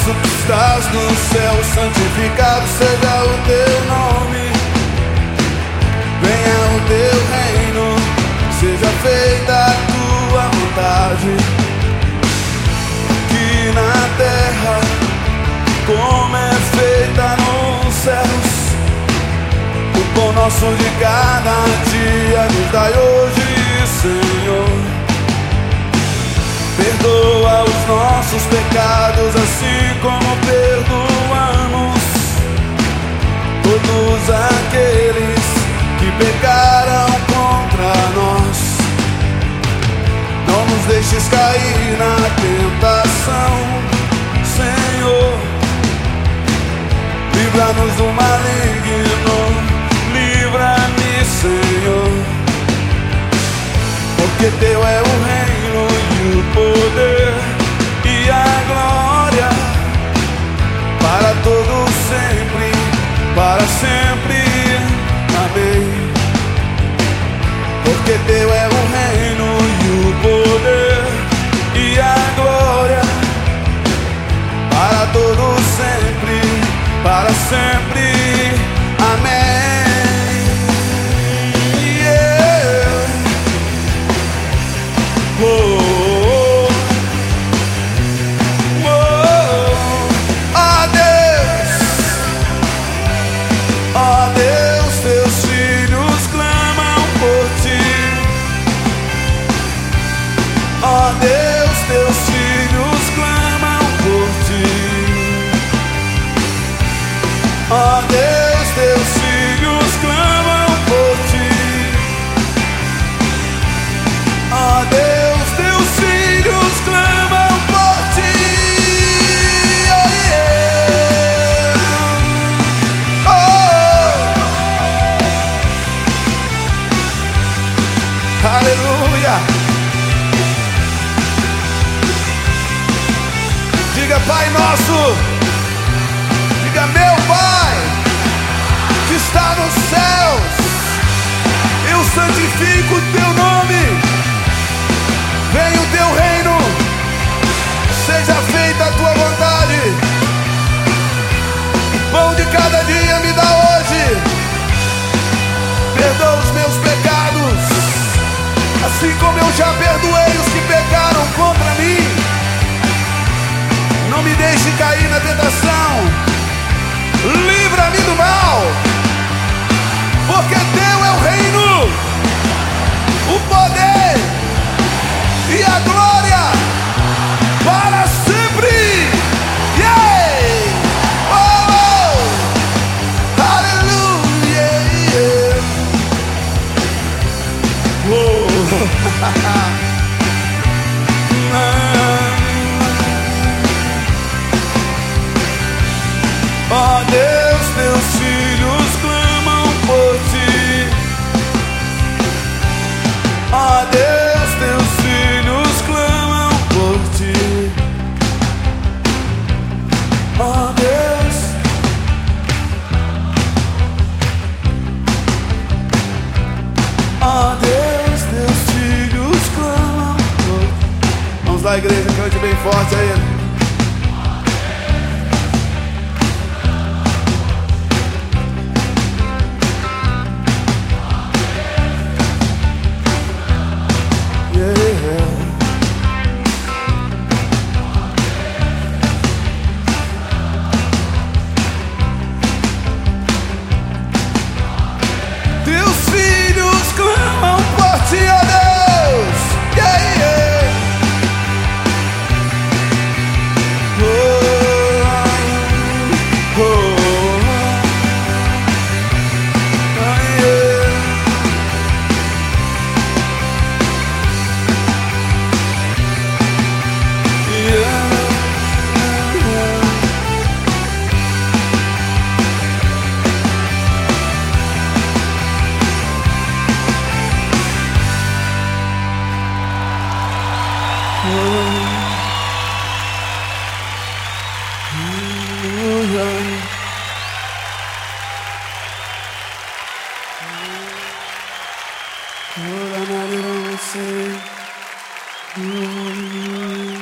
nosso que estás no céu, santificado seja o teu nome. Venha o teu reino, seja feita a tua vontade, aqui na terra como é feita nos céus. O pão nosso de cada dia nos dai hoje, Senhor. Perdoa os nossos pecados, assim como perdoamos todos aqueles que pecaram contra nós. Não nos deixes cair na tentação, Senhor. Livra-nos do maligno, livra-me, Senhor. Porque teu é o reino e o poder e a glória para todos sempre, para sempre. Amém. Porque teu é o reino e o poder e a glória para todos sempre, para sempre. Amém. Ó Deus, teus filhos clamam por ti. Ó Deus, teus filhos clamam por ti. Ó Deus, teus filhos clamam por ti. Oh, yeah. Oh. Aleluia. Diga, Pai nosso, diga, meu Pai, que está nos céus, eu santifico o teu nome. Venha o teu reino, seja feita a tua vontade. O pão de cada dia me dá hoje. Perdoa os meus pecados, assim como eu já perdoei os que pecaram contra mim. Não me deixe cair na tentação, livra-me do mal, porque teu é o reino, o poder e a glória para sempre. Yeah! Oh! Aleluia! Yeah! Oh! Ó Deus, teus filhos clamam por ti. Ó Deus, teus filhos clamam por ti. Ó Deus. Ó Deus, teus filhos clamam por ti. Vamos lá, igreja, cante bem forte a Ele. Teus filhos clamam por ti, ó Deus. Yeah, yeah. Oh, oh. Oh, yeah. Yeah. All I know is